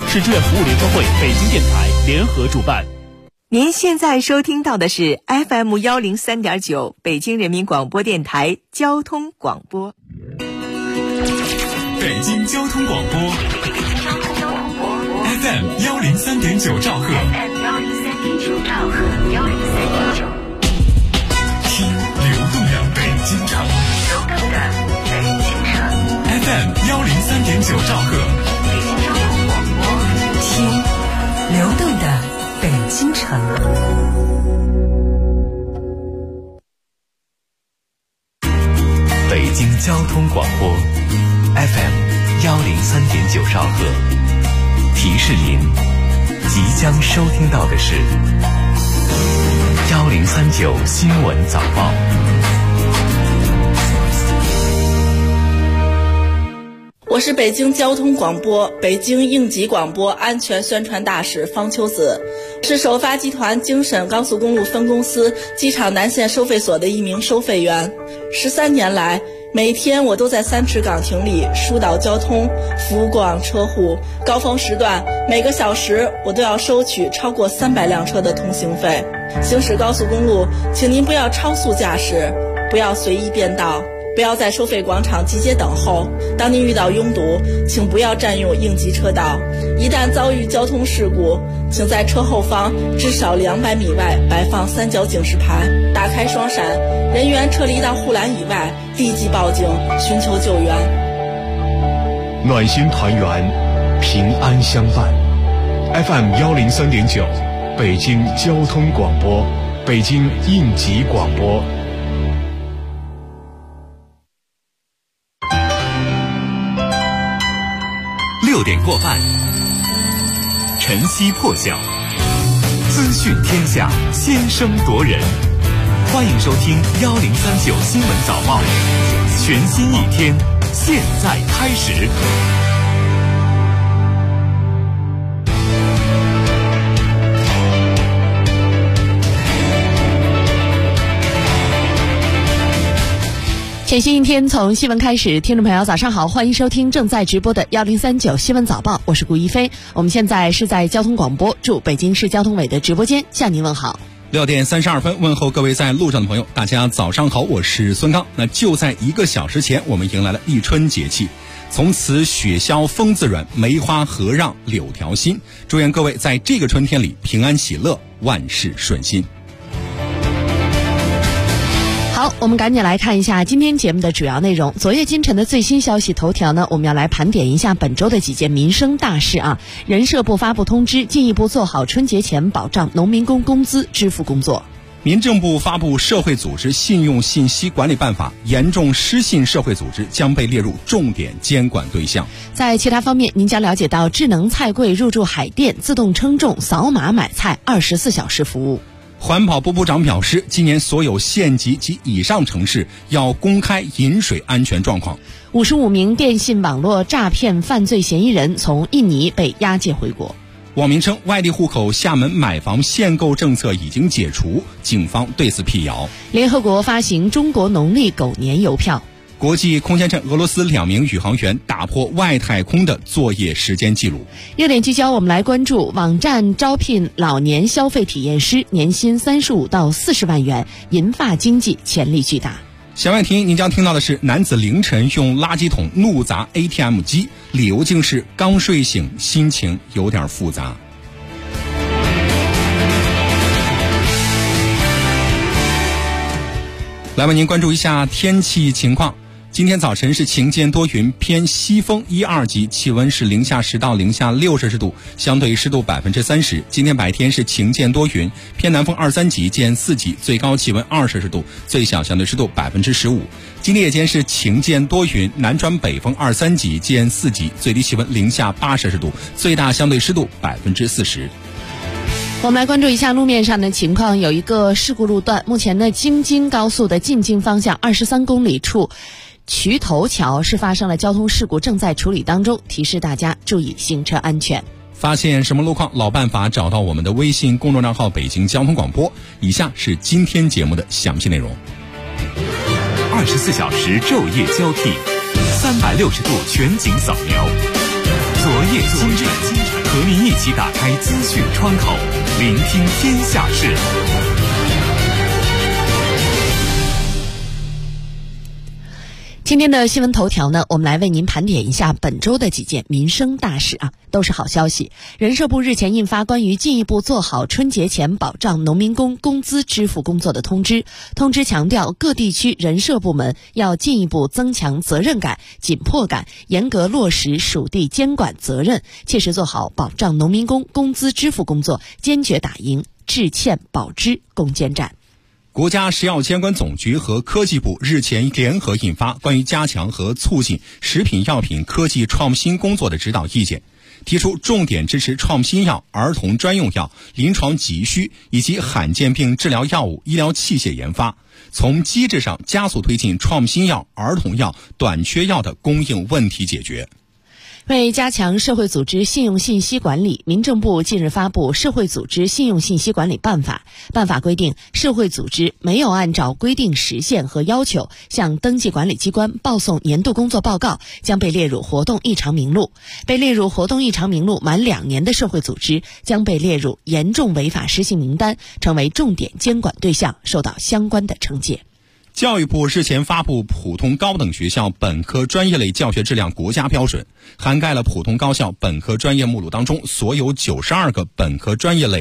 市志愿服务联合会、北京电台联合主办。 您现在收听到的是 FM 103.9北京人民广播电台交通广播。 北京交通广播 FM 103.9兆赫，听流动的北京城，FM 103.9兆赫， 听流动的北京城。 北京交通广播 FM 103.9兆赫，提示您即将收听到的是1039新闻早报。 我是北京交通广播北京应急广播安全宣传大使方秋子，是首发集团京沈高速公路分公司机场南线收费所的一名收费员。13年来，每天我都在3池岗亭里疏导交通，服务过往车户。高峰时段，每个小时我都要收取超过300辆车的通行费。行驶高速公路，请您不要超速驾驶，不要随意变道，不要在收费广场集结等候。当您遇到拥堵，请不要占用应急车道。一旦遭遇交通事故，请在车后方至少200米外摆放3角警示牌，打开双闪，人员撤离到护栏以外，立即报警寻求救援。 暖心团圆，平安相伴。FM 103.9，北京交通广播，北京应急广播。 6点过半，晨曦破晓，资讯天下，先声夺人。欢迎收听1039新闻早报，全新一天，现在开始。 全新一天从新闻开始，听众朋友早上好，欢迎收听正在直播的1039新闻早报，我是顾一飞。我们现在是在交通广播驻北京市交通委的直播间向您问好。 6点32分，问候各位在路上的朋友，大家早上好，我是孙刚。那就在1个小时前，我们迎来了立春节气，从此雪消风自软，梅花合让柳条新。祝愿各位在这个春天里平安喜乐，万事顺心。 好，我们赶紧来看一下今天节目的主要内容。昨夜今晨的最新消息头条呢，我们要来盘点一下本周的几件民生大事啊。人社部发布通知，进一步做好春节前保障农民工工资支付工作。 民政部发布《社会组织信用信息管理办法》，严重失信社会组织将被列入重点监管对象。 在其他方面，您将了解到智能菜柜入驻海淀，自动称重、扫码买菜，24小时服务。 环保部部长表示，今年所有县级及以上城市要公开饮水安全状况。 55名电信网络诈骗犯罪嫌疑人从印尼被押解回国。 网民称，外地户口厦门买房限购政策已经解除，警方对此辟谣。 联合国发行中国农历狗年邮票。 国际空间站俄罗斯2名宇航员打破外太空的作业时间记录。 热点聚焦，我们来关注网站招聘老年消费体验师，年薪35到40万元，银发经济潜力巨大。 小外题，您将听到的是男子凌晨用垃圾桶怒砸 ATM 机，理由竟是刚睡醒，心情有点复杂。来为您关注一下天气情况。今天早晨是晴间多云，偏西风1、2级，气温是0°C到0°6摄氏度，相对湿度30%。今天白天是晴间多云，偏南风2、3级见4级，最高气温2摄氏度，最小相对湿度15%。今天夜间是晴间多云，南转北风2、3级见4级，最低气温0°8摄氏度，最大相对湿度40%。 我们来关注一下路面上的情况，有一个事故路段，目前呢京津高速的进京方向23公里处渠头桥是发生了交通事故，正在处理当中，提示大家注意行车安全。 发现什么路况，老办法找到我们的微信公众账号北京交通广播。以下是今天节目的详细内容。 24小时昼夜交替，360度全景扫描，昨夜今晨和起打开资讯窗口，聆听天下事。 今天的新闻头条呢，我们来为您盘点一下本周的几件民生大事啊，都是好消息。人社部日前印发关于进一步做好春节前保障农民工工资支付工作的通知。通知强调，各地区人社部门要进一步增强责任感、紧迫感，严格落实属地监管责任，切实做好保障农民工工资支付工作，坚决打赢治欠保支攻坚战。 国家食药监管总局和科技部日前联合印发关于加强和促进食品药品科技创新工作的指导意见，提出重点支持创新药、儿童专用药、临床急需以及罕见病治疗药物、医疗器械研发，从机制上加速推进创新药、儿童药短缺药的供应问题解决。 为加强社会组织信用信息管理，民政部近日发布《社会组织信用信息管理办法》。办法规定，社会组织没有按照规定时限和要求向登记管理机关报送年度工作报告，将被列入活动异常名录。被列入活动异常名录满2年的社会组织将被列入严重违法失信名单，成为重点监管对象，受到相关的惩戒。 教育部日前发布普通高等学校本科专业类教学质量国家标准，涵盖了普通高校本科专业目录当中所有92个本科专业类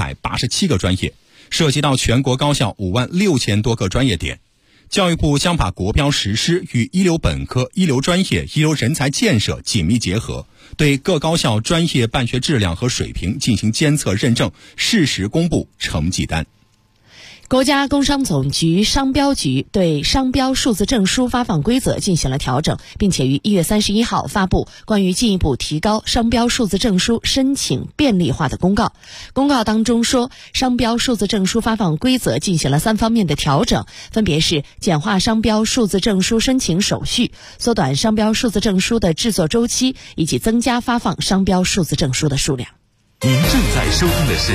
587个专业，涉及到全国高校56000多个专业点。教育部将把国标实施与一流本科、一流专业、一流人才建设紧密结合，对各高校专业办学质量和水平进行监测认证，适时公布成绩单。 国家工商总局商标局对商标数字证书发放规则进行了调整，并且于1月31号发布关于进一步提高商标数字证书申请便利化的公告。公告当中说，商标数字证书发放规则进行了3方面的调整，分别是简化商标数字证书申请手续、缩短商标数字证书的制作周期，以及增加发放商标数字证书的数量。 您正在收听的是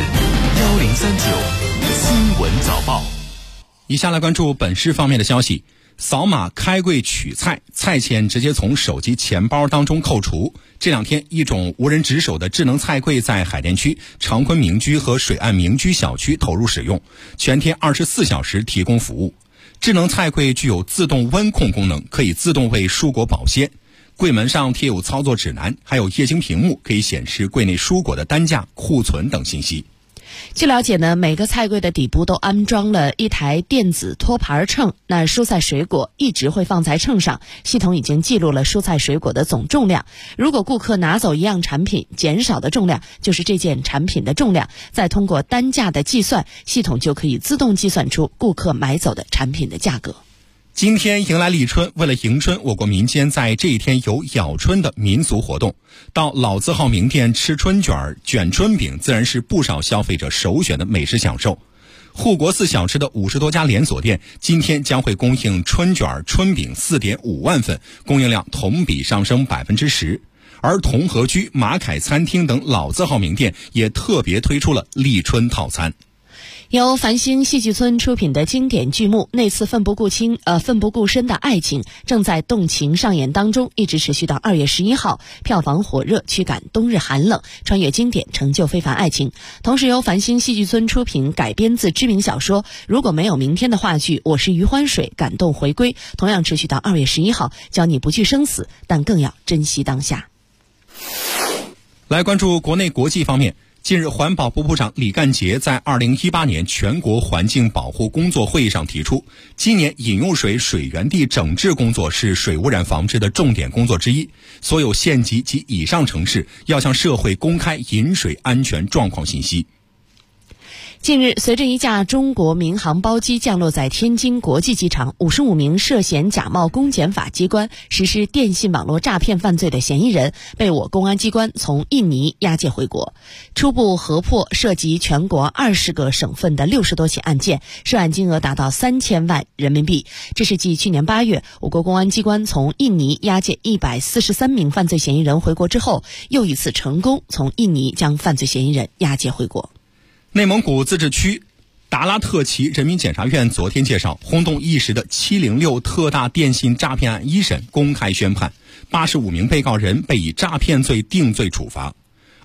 1039新闻早报。 以下来关注本市方面的消息。扫码开柜取菜，菜钱直接从手机钱包当中扣除。这2天，一种无人值守的智能菜柜在海淀区长坤民居和水岸民居小区投入使用，全天24小时提供服务。智能菜柜具有自动温控功能，可以自动为蔬果保鲜。柜门上贴有操作指南，还有液晶屏幕，可以显示柜内蔬果的单价、库存等信息。 据了解呢，每个菜柜的底部都安装了一台电子托盘秤，那蔬菜水果一直会放在秤上，系统已经记录了蔬菜水果的总重量。如果顾客拿走一样产品，减少的重量就是这件产品的重量，再通过单价的计算，系统就可以自动计算出顾客买走的产品的价格。 今天迎来立春，为了迎春，我国民间在这一天有咬春的民俗活动。到老字号名店吃春卷、卷春饼，自然是不少消费者首选的美食享受。护国寺小吃的50多家连锁店今天将会供应春卷、春饼4.5万份，供应量同比上升10%。而同和居、马凯餐厅等老字号名店也特别推出了立春套餐。 由繁星戏剧村出品的经典剧目《那次奋不顾身的爱情》正在动情上演当中，一直持续到2月11号，票房火热，驱赶冬日寒冷，穿越经典，成就非凡爱情。同时由繁星戏剧村出品，改编自知名小说《如果没有明天》的话剧《我是余欢水》感动回归，同样持续到2月11号，教你不惧生死，但更要珍惜当下。 来关注国内国际方面。近日，环保部部长李干杰在2018年全国环境保护工作会议上提出，今年饮用水水源地整治工作是水污染防治的重点工作之一。所有县级及以上城市要向社会公开饮水安全状况信息。 近日，随着一架中国民航包机降落在天津国际机场，55名涉嫌假冒公检法机关实施电信网络诈骗犯罪的嫌疑人被我公安机关从印尼押解回国。初步核破涉及全国20个省份的60多起案件，涉案金额达到3000万人民币。这是继去年8月我国公安机关从印尼押解143名犯罪嫌疑人回国之后，又一次成功从印尼将犯罪嫌疑人押解回国。 内蒙古自治区达拉特旗人民检察院昨天介绍，轰动一时的706特大电信诈骗案一审公开宣判，85名被告人被以诈骗罪定罪处罚。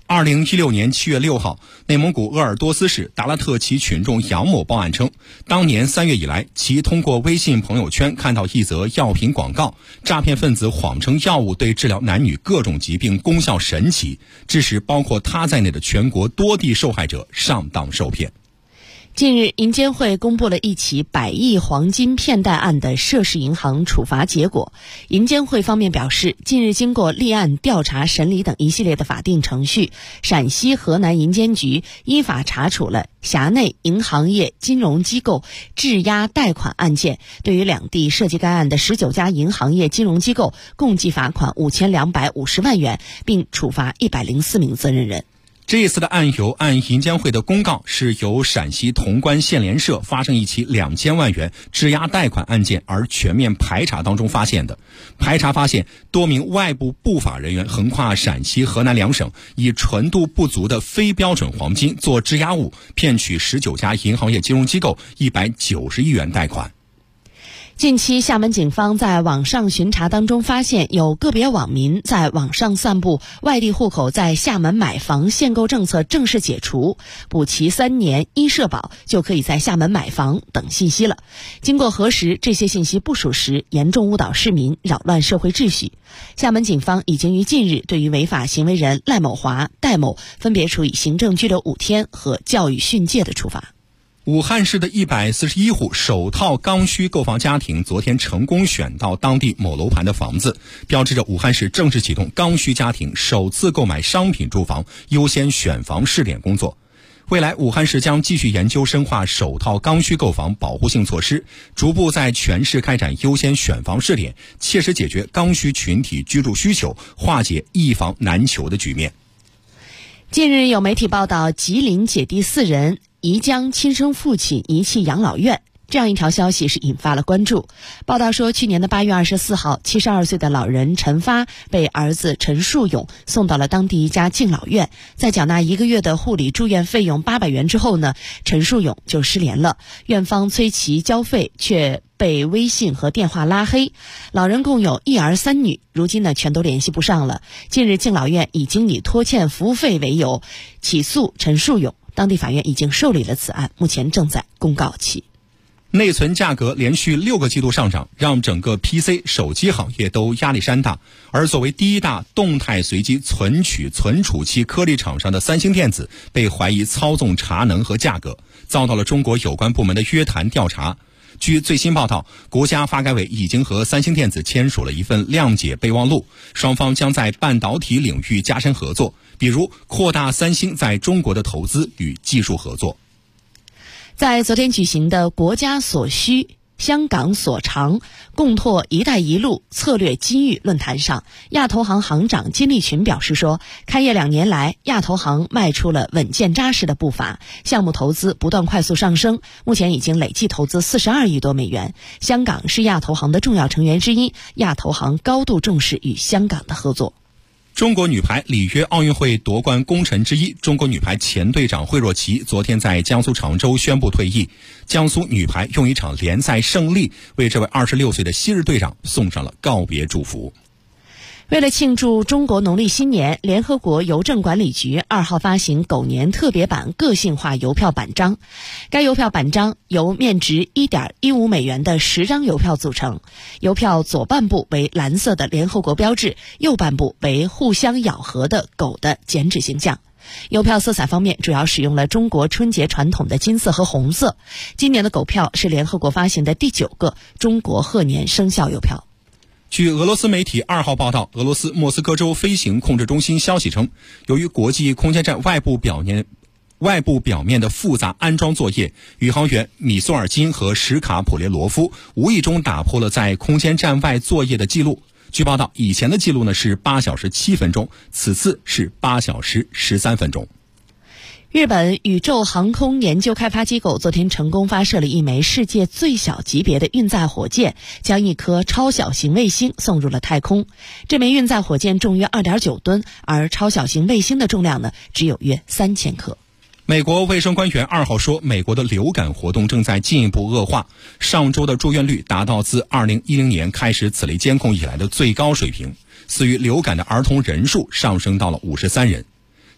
2016年7月6号，内蒙古鄂尔多斯市达拉特旗群众杨某报案称，当年3月以来，其通过微信朋友圈看到一则药品广告，诈骗分子谎称药物对治疗男女各种疾病功效神奇，致使包括他在内的全国多地受害者上当受骗。 近日，银监会公布了一起100亿黄金骗贷案的涉事银行处罚结果。银监会方面表示，近日经过立案、调查、审理等一系列的法定程序，陕西河南银监局依法查处了辖内银行业金融机构质押贷款案件，对于两地涉及该案的19家银行业金融机构共计罚款5250万元，并处罚104名责任人。 这一次的案由按银监会的公告，是由陕西潼关县联社发生一起2000万元质押贷款案件而全面排查当中发现的。排查发现，多名外部不法人员横跨陕西、河南两省，以纯度不足的非标准黄金做质押物，骗取19家银行业金融机构190亿元贷款。 近期，厦门警方在网上巡查当中发现，有个别网民在网上散布外地户口在厦门买房限购政策正式解除，补齐3年1社保就可以在厦门买房等信息了。经过核实，这些信息不属实，严重误导市民，扰乱社会秩序。厦门警方已经于近日对于违法行为人赖某华、戴某分别处以行政拘留5天和教育训诫的处罚。 武汉市的141户首套刚需购房家庭昨天成功选到当地某楼盘的房子，标志着武汉市正式启动刚需家庭首次购买商品住房优先选房试点工作。未来，武汉市将继续研究深化首套刚需购房保护性措施，逐步在全市开展优先选房试点，切实解决刚需群体居住需求，化解一房难求的局面。 近日有媒体报道，吉林姐弟4人疑将亲生父亲遗弃养老院，这样一条消息是引发了关注。报道说，去年的8月24号，72岁的老人陈发被儿子陈树勇送到了当地一家敬老院，在缴纳1个月的护理住院费用800元之后呢，陈树勇就失联了，院方催其交费，却被微信和电话拉黑。老人共有1儿3女，如今呢全都联系不上了。近日，敬老院已经以拖欠服务费为由起诉陈树勇，当地法院已经受理了此案，目前正在公告期。 内存价格连续6个季度上涨，让整个 PC 手机行业都压力山大。而作为第一大动态随机存取存储器颗粒厂商的三星电子，被怀疑操纵茶能和价格，遭到了中国有关部门的约谈调查。据最新报道，国家发改委已经和三星电子签署了一份谅解备忘录，双方将在半导体领域加深合作，比如扩大三星在中国的投资与技术合作。 在昨天举行的国家所需、香港所长，共拓“一带一路”策略机遇论坛上，亚投行行长金立群表示说，开业2年来，亚投行迈出了稳健扎实的步伐，项目投资不断快速上升，目前已经累计投资42亿多美元。香港是亚投行的重要成员之一，亚投行高度重视与香港的合作。 中国女排里约奥运会夺冠功臣之一，中国女排前队长惠若琪昨天在江苏常州宣布退役。江苏女排用一场联赛胜利为这位26岁的昔日队长送上了告别祝福。 为了庆祝中国农历新年，联合国邮政管理局2号发行狗年特别版个性化邮票版章。该邮票版章由面值 1.15 美元的10张邮票组成，邮票左半部为蓝色的联合国标志，右半部为互相咬合的狗的剪纸形象。邮票色彩方面，主要使用了中国春节传统的金色和红色。今年的狗票是联合国发行的第9个中国贺年生肖邮票。 据俄罗斯媒体2号报道，俄罗斯莫斯科州飞行控制中心消息称，由于国际空间站外部表面的复杂安装作业，宇航员米索尔金和什卡普列罗夫无意中打破了在空间站外作业的记录。据报道，以前的记录呢是8小时7分钟，此次是8小时13分钟。 日本宇宙航空研究开发机构昨天成功发射了一枚世界最小级别的运载火箭，将一颗超小型卫星送入了太空。这枚运载火箭重约 2.9 吨，而超小型卫星的重量呢只有约3000克。 美国卫生官员2号说，美国的流感活动正在进一步恶化，上周的住院率达到自2010年开始此类监控以来的最高水平，死于流感的儿童人数上升到了53人。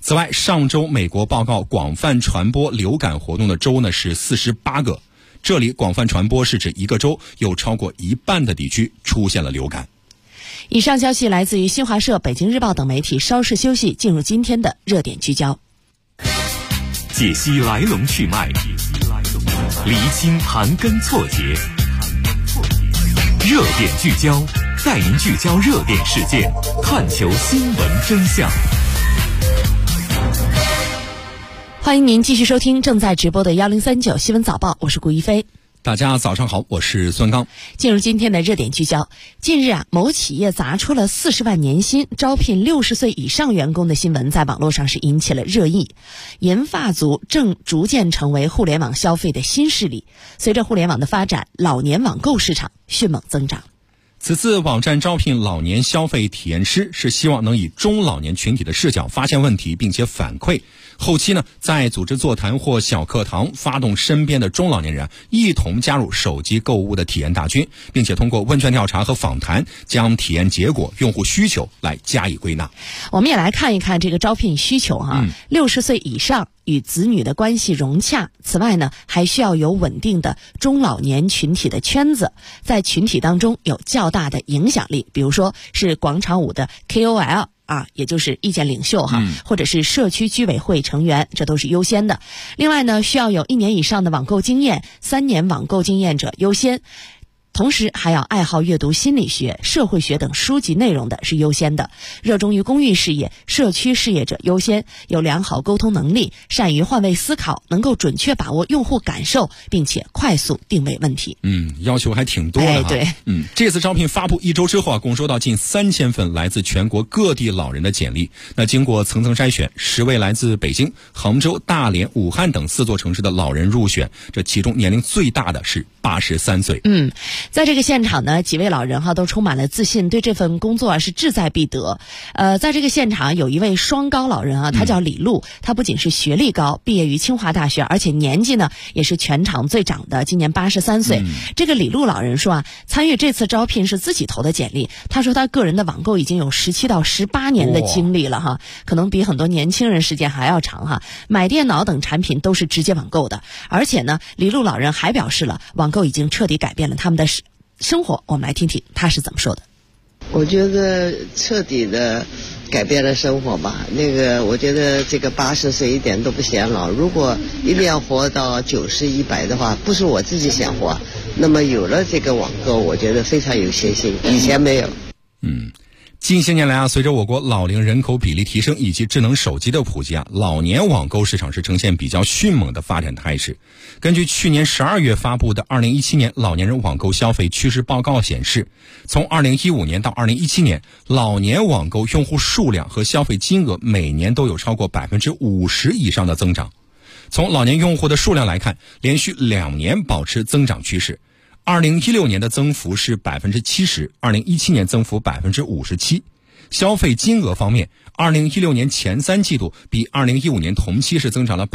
此外，上周美国报告广泛传播流感活动的州呢是48个，这里广泛传播是指一个州有超过一半的地区出现了流感。 以上消息来自于新华社、北京日报等媒体。稍事休息，进入今天的热点聚焦， 解析来龙去脉，厘清盘根错节，热点聚焦，带您聚焦热点事件，探求新闻真相。 欢迎您继续收听正在直播的1039新闻早报，我是顾一飞。 大家早上好，我是孙刚。 进入今天的热点聚焦，近日某企业砸出了40万年薪招聘60岁以上员工的新闻在网络上是引起了热议。银发族正逐渐成为互联网消费的新势力，随着互联网的发展，老年网购市场迅猛增长。 此次网站招聘老年消费体验师，是希望能以中老年群体的视角发现问题并且反馈，后期呢再组织座谈或小课堂，发动身边的中老年人一同加入手机购物的体验大军，并且通过问卷调查和访谈将体验结果、用户需求来加以归纳。 我们也来看一看这个招聘需求60岁以上与子女的关系融洽，此外呢还需要有稳定的中老年群体的圈子，在群体当中有较大的影响力，比如说是广场舞的 KOL也就是意见领袖或者是社区居委会成员，这都是优先的。另外呢，需要有1年以上的网购经验，3年网购经验者优先。同时还要爱好阅读心理学、社会学等书籍内容的是优先的，热衷于公益事业、社区事业者优先，有良好沟通能力，善于换位思考，能够准确把握用户感受，并且快速定位问题。 要求还挺多的对。 这次招聘发布1周之后共收到近3000份来自全国各地老人的简历。那经过层层筛选，10位来自北京、杭州、大连、武汉等4座城市的老人入选，这其中年龄最大的是83岁。 在这个现场呢，几位老人都充满了自信，对这份工作是志在必得。在这个现场有一位双高老人他叫李璐，他不仅是学历高，毕业于清华大学，而且年纪呢也是全场最长的，今年83岁。这个李璐老人说参与这次招聘是自己投的简历。他说他个人的网购已经有17到18年的经历了可能比很多年轻人时间还要长买电脑等产品都是直接网购的，而且呢，李璐老人还表示了网购已经彻底改变了他们的生活。我们来听听他是怎么说的。 我觉得彻底的改变了生活吧。我觉得这个80岁一点都不显老，如果一定要活到90、100的话，不是我自己想活，那么有了这个网购，我觉得非常有信心，以前没有。 近些年来随着我国老龄人口比例提升以及智能手机的普及老年网购市场是呈现比较迅猛的发展态势。根据去年12月发布的2017年老年人网购消费趋势报告显示，从2015年到2017年，老年网购用户数量和消费金额每年都有超过50%以上的增长。从老年用户的数量来看，连续2年保持增长趋势。2016年的增幅是70%， 2017年增幅57%。消费金额方面，2016年前3季度比2015年同期是增长了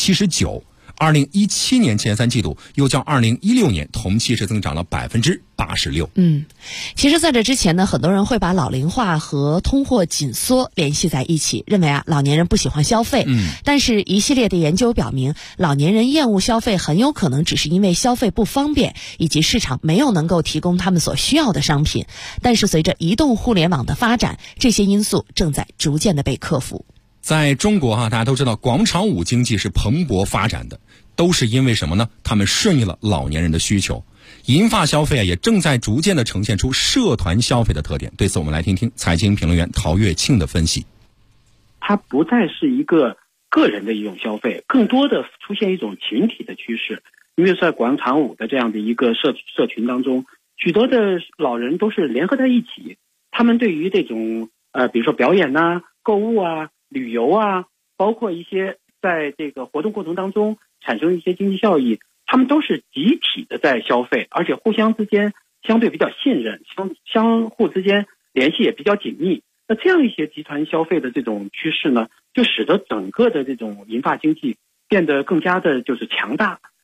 79%。2017年前3季度又较2016年同期是增长了86%。 其实在这之前呢，很多人会把老龄化和通货紧缩联系在一起，认为老年人不喜欢消费。但是一系列的研究表明，老年人厌恶消费很有可能只是因为消费不方便，以及市场没有能够提供他们所需要的商品。但是随着移动互联网的发展，这些因素正在逐渐的被克服。 在中国大家都知道广场舞经济是蓬勃发展的，都是因为什么呢？他们顺应了老年人的需求。银发消费也正在逐渐的呈现出社团消费的特点。对此我们来听听财经评论员陶跃庆的分析。 它不再是一个个人的一种消费，更多的出现一种群体的趋势。因为在广场舞的这样的一个社群当中，许多的老人都是联合在一起，他们对于这种比如说表演购物旅游包括一些在这个活动过程当中产生一些经济效益，他们都是集体的在消费，而且互相之间相对比较信任，相互之间联系也比较紧密。那这样一些集团消费的这种趋势呢，就使得整个的这种银发经济变得更加的就是强大。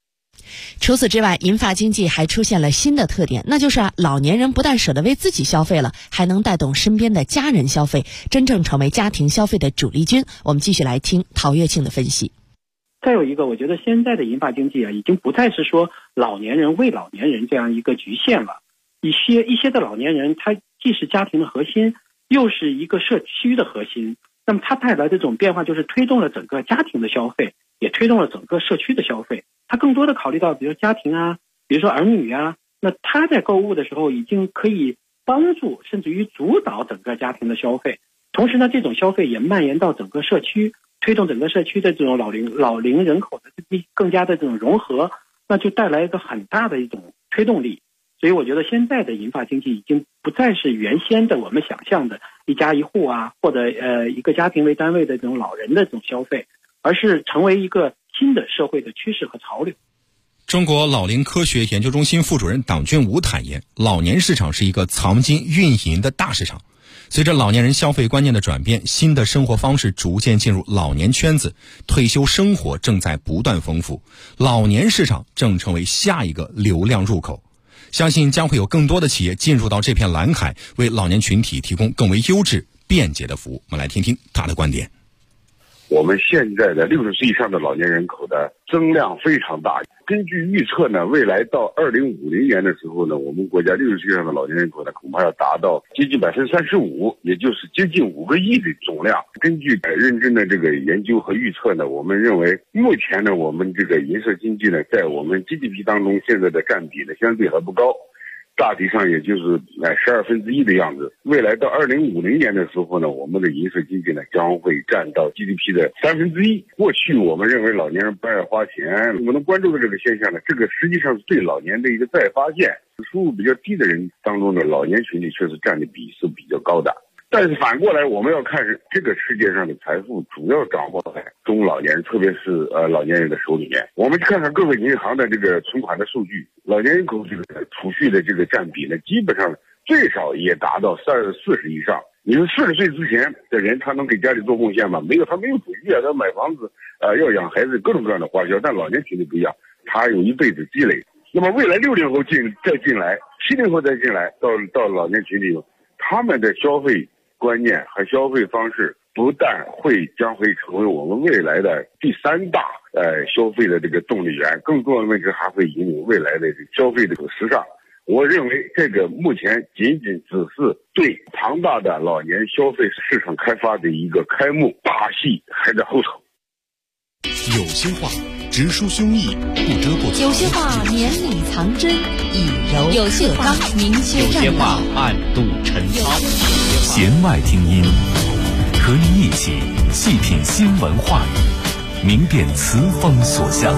除此之外，银发经济还出现了新的特点，那就是老年人不但舍得为自己消费了，还能带动身边的家人消费，真正成为家庭消费的主力军。我们继续来听陶月庆的分析。 再有一个，我觉得现在的银发经济已经不再是说老年人为老年人这样一个局限了。一些的老年人，他既是家庭的核心，又是一个社区的核心。那么它带来的这种变化，就是推动了整个家庭的消费，也推动了整个社区的消费。他更多的考虑到，比如家庭啊，比如说儿女啊，那他在购物的时候已经可以帮助甚至于主导整个家庭的消费。同时呢，这种消费也蔓延到整个社区，推动整个社区的这种老龄人口的更加的这种融合，那就带来一个很大的一种推动力。所以我觉得现在的银发经济已经不再是原先的我们想象的一家一户啊，或者一个家庭为单位的这种老人的这种消费，而是成为一个新的社会的趋势和潮流。 中国老龄科学研究中心副主任党俊武坦言，老年市场是一个藏金蕴银的大市场。随着老年人消费观念的转变，新的生活方式逐渐进入老年圈子，退休生活正在不断丰富，老年市场正成为下一个流量入口。相信将会有更多的企业进入到这片蓝海，为老年群体提供更为优质、便捷的服务。我们来听听他的观点。 我们现在的60岁以上的老年人口的增量非常大。根据预测呢，未来到2050年的时候呢，我们国家60岁以上的老年人口呢，恐怕要达到接近35%，也就是接近5个亿的总量。根据认真的这个研究和预测呢，我们认为目前呢，我们这个银色经济呢，在我们 GDP 当中现在的占比呢，相对还不高。大体上也就是1/12的样子。未来到2050年的时候呢，我们的银色经济呢将会占到 GDP 的1/3。过去我们认为老年人不爱花钱，我们关注的这个现象呢，这个实际上是对老年的一个再发现。收入比较低的人当中的老年群体确实占的比是比较高的。但是反过来，我们要看是这个世界上的财富主要掌握在中老年，特别是老年人的手里面。我们看看各个银行的这个存款的数据，老年人口这个储蓄的这个占比呢，基本上最少也达到40%以上。你说40岁之前的人，他能给家里做贡献吗？没有，他没有储蓄啊，他买房子要养孩子，各种各样的花销。但老年群体不一样，他有一辈子积累。那么未来60后再进来，70后再进来，到老年群体，他们的消费观念和消费方式不但将会成为我们未来的第3大消费的这个动力源，更重要的问题还会引领未来的消费的时尚。我认为这个目前仅只是对庞大的老年消费市场开发的一个开幕，大戏还在后头。 有些话直抒胸臆，不遮不藏； 有些话绵里藏针，以柔有些话明修栈道；有些话暗度陈仓。 弦外听音，和你一起细品新闻话语，明辨词风所向。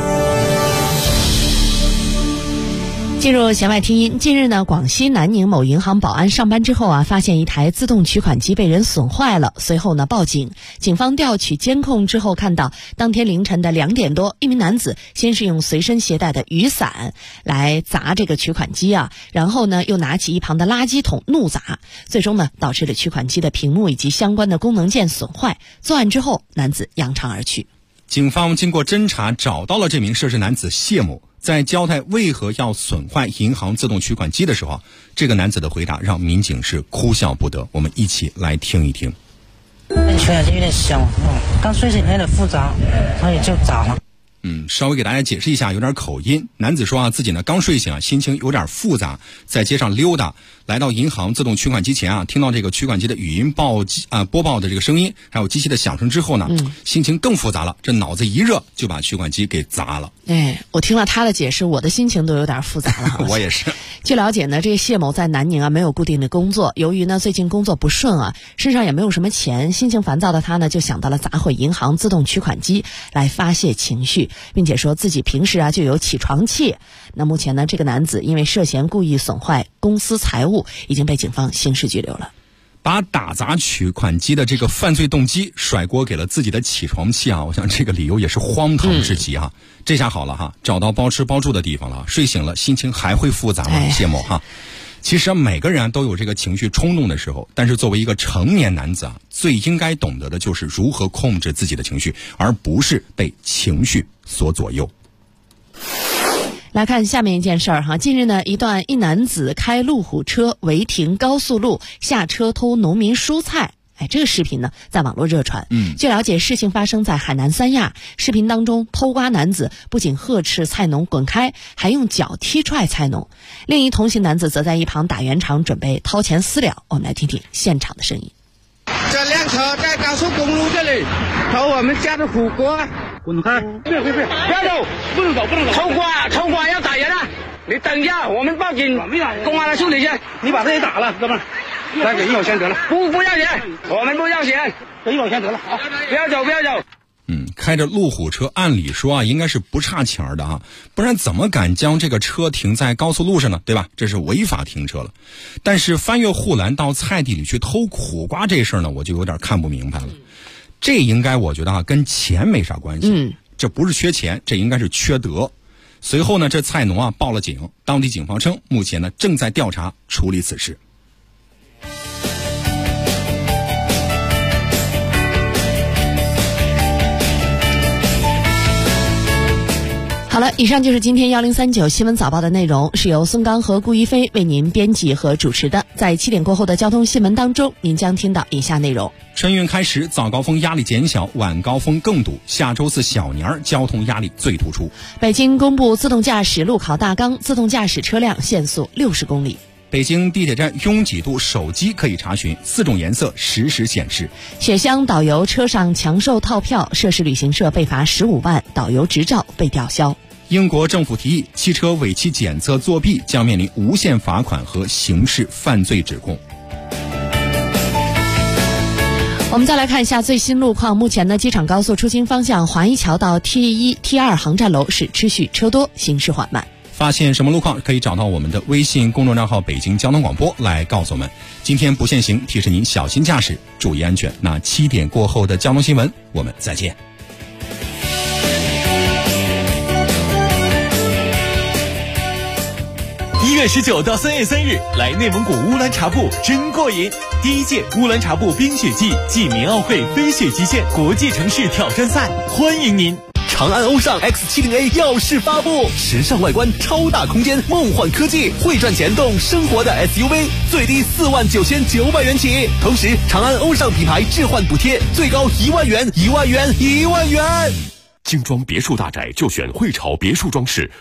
进入弦外听音。近日呢，广西南宁某银行保安上班之后发现一台自动取款机被人损坏了，随后呢报警。警方调取监控之后看到，当天凌晨的2点多，一名男子先是用随身携带的雨伞来砸这个取款机然后呢又拿起一旁的垃圾桶怒砸，最终呢导致了取款机的屏幕以及相关的功能键损坏。作案之后，男子扬长而去。 警方经过侦查找到了这名涉事男子谢某，在交代为何要损坏银行自动取款机的时候，这个男子的回答让民警是哭笑不得。我们一起来听一听。 取款机有点响，刚睡醒有点复杂，所以就砸了。 稍微给大家解释一下，有点口音。男子说自己呢刚睡醒心情有点复杂，在街上溜达，来到银行自动取款机前听到这个取款机的语音播报的这个声音，还有机器的响声之后呢，心情更复杂了，这脑子一热就把取款机给砸了。 我听了他的解释，我的心情都有点复杂了。 我也是。 据了解呢，这个谢某在南宁没有固定的工作，由于呢最近工作不顺身上也没有什么钱，心情烦躁的他呢就想到了砸毁银行自动取款机来发泄情绪，并且说自己平时就有起床气。那目前呢，这个男子因为涉嫌故意损坏公司财物，已经被警方刑事拘留了。 把打砸取款机的这个犯罪动机甩锅给了自己的起床气我想这个理由也是荒唐至极这下好了找到包吃包住的地方了，睡醒了心情还会复杂吗？谢某其实每个人都有这个情绪冲动的时候，但是作为一个成年男子最应该懂得的就是如何控制自己的情绪，而不是被情绪所左右。 来看下面一件事儿哈，近日呢，一男子开路虎车违停高速路下车偷农民蔬菜。这个视频呢在网络热传。据了解，事情发生在海南三亚。视频当中，偷瓜男子不仅呵斥菜农滚开，还用脚踢踹菜农。另一同行男子则在一旁打圆场，准备掏钱私了。我们来听听现场的声音。 这辆车在高速公路这里偷我们家的苦瓜，滚开！不要走，不能走！偷瓜要打人啊！你等一下，我们报警，公安来处理去。你把这人打了，哥们儿。再给1毛钱得了，不要钱，我们不要钱，给1毛钱得了，好，不要走。 开着路虎车，按理说啊，应该是不差钱的啊，不然怎么敢将这个车停在高速路上呢？对吧？这是违法停车了。但是翻越护栏到菜地里去偷苦瓜这事儿呢，我就有点看不明白了。这应该我觉得啊，跟钱没啥关系。这不是缺钱，这应该是缺德。随后呢，这菜农啊报了警，当地警方称，目前呢正在调查处理此事。 好了，以上就是今天1039新闻早报的内容，是由孙刚和顾一飞为您编辑和主持的。在7点过后的交通新闻当中，您将听到以下内容： 春运开始，早高峰压力减小，晚高峰更堵。下周4小年交通压力最突出。 北京公布自动驾驶路考大纲，自动驾驶车辆限速60公里。 北京地铁站拥挤度，手机可以查询4种颜色实时显示。 雪乡导游车上强售套票，涉事旅行社被罚15万，导游执照被吊销。 英国政府提议，汽车尾气检测作弊将面临无限罚款和刑事犯罪指控。 我们再来看一下最新路况。目前呢，机场高速出京方向华一桥到 T1、T2 航站楼是持续车多，行驶缓慢。 发现什么路况，可以找到我们的微信公众账号北京交通广播来告诉我们。今天不限行，提示您小心驾驶，注意安全。那7点过后的交通新闻，我们再见。 1月19到3月3日，来内蒙古乌兰察布真过瘾！第1届乌兰察布冰雪季暨民奥会飞雪极限国际城市挑战赛，欢迎您！长安欧尚 X70A 耀世发布，时尚外观，超大空间，梦幻科技，会赚钱动生活的 SUV， 最低49900元起。同时，长安欧尚品牌置换补贴最高1万元，1万元，1万元。 精装别墅大宅就选汇潮别墅装饰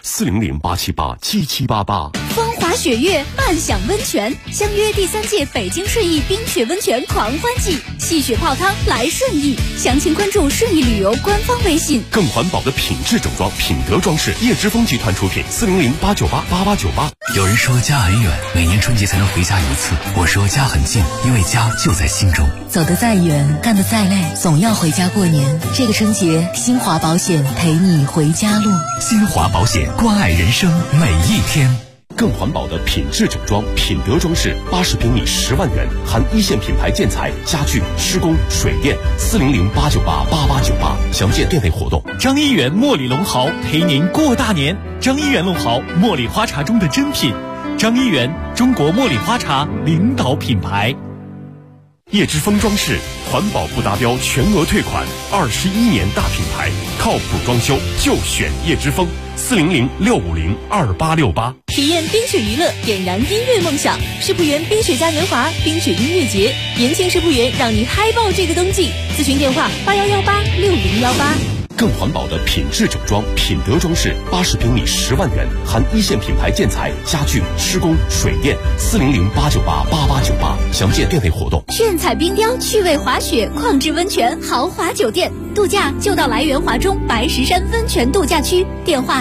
，400-878-7788。 风华雪月，漫享温泉，相约第3届北京顺义冰雪温泉狂欢季，戏雪泡汤来顺义，详情关注顺义旅游官方微信。 更环保的品质整装，品德装饰，叶之峰集团出品，400-898-8898。 有人说家很远，每年春节才能回家一次。我说家很近，因为家就在心中。 走得再远，干得再累，总要回家过年。这个春节，新华保险陪你回家路。 新华保险，关爱人生每一天。 更环保的品质整装，品德装饰，80平米10万元，含1线品牌建材、家具、施工、水电，400-898-8898。详见店内活动。 张一元茉莉龙豪陪您过大年。张一元龙豪，茉莉花茶中的珍品。张一元，中国茉莉花茶领导品牌。 叶之峰装饰，环保不达标全额退款，21年大品牌，靠谱装修就选叶之峰，400-650-2868。 体验冰雪娱乐，点燃音乐梦想。世博园冰雪嘉年华冰雪音乐节，年轻世博园让你嗨爆这个冬季。咨询电话81186018。 更环保的品质整装，品德装饰，80平米10万元，含1线品牌建材、家具、施工、水电，400-898-8898。详见店内活动。 炫彩冰雕，趣味滑雪，旷智温泉，豪华酒店，度假就到来源华中白石山温泉度假区。电话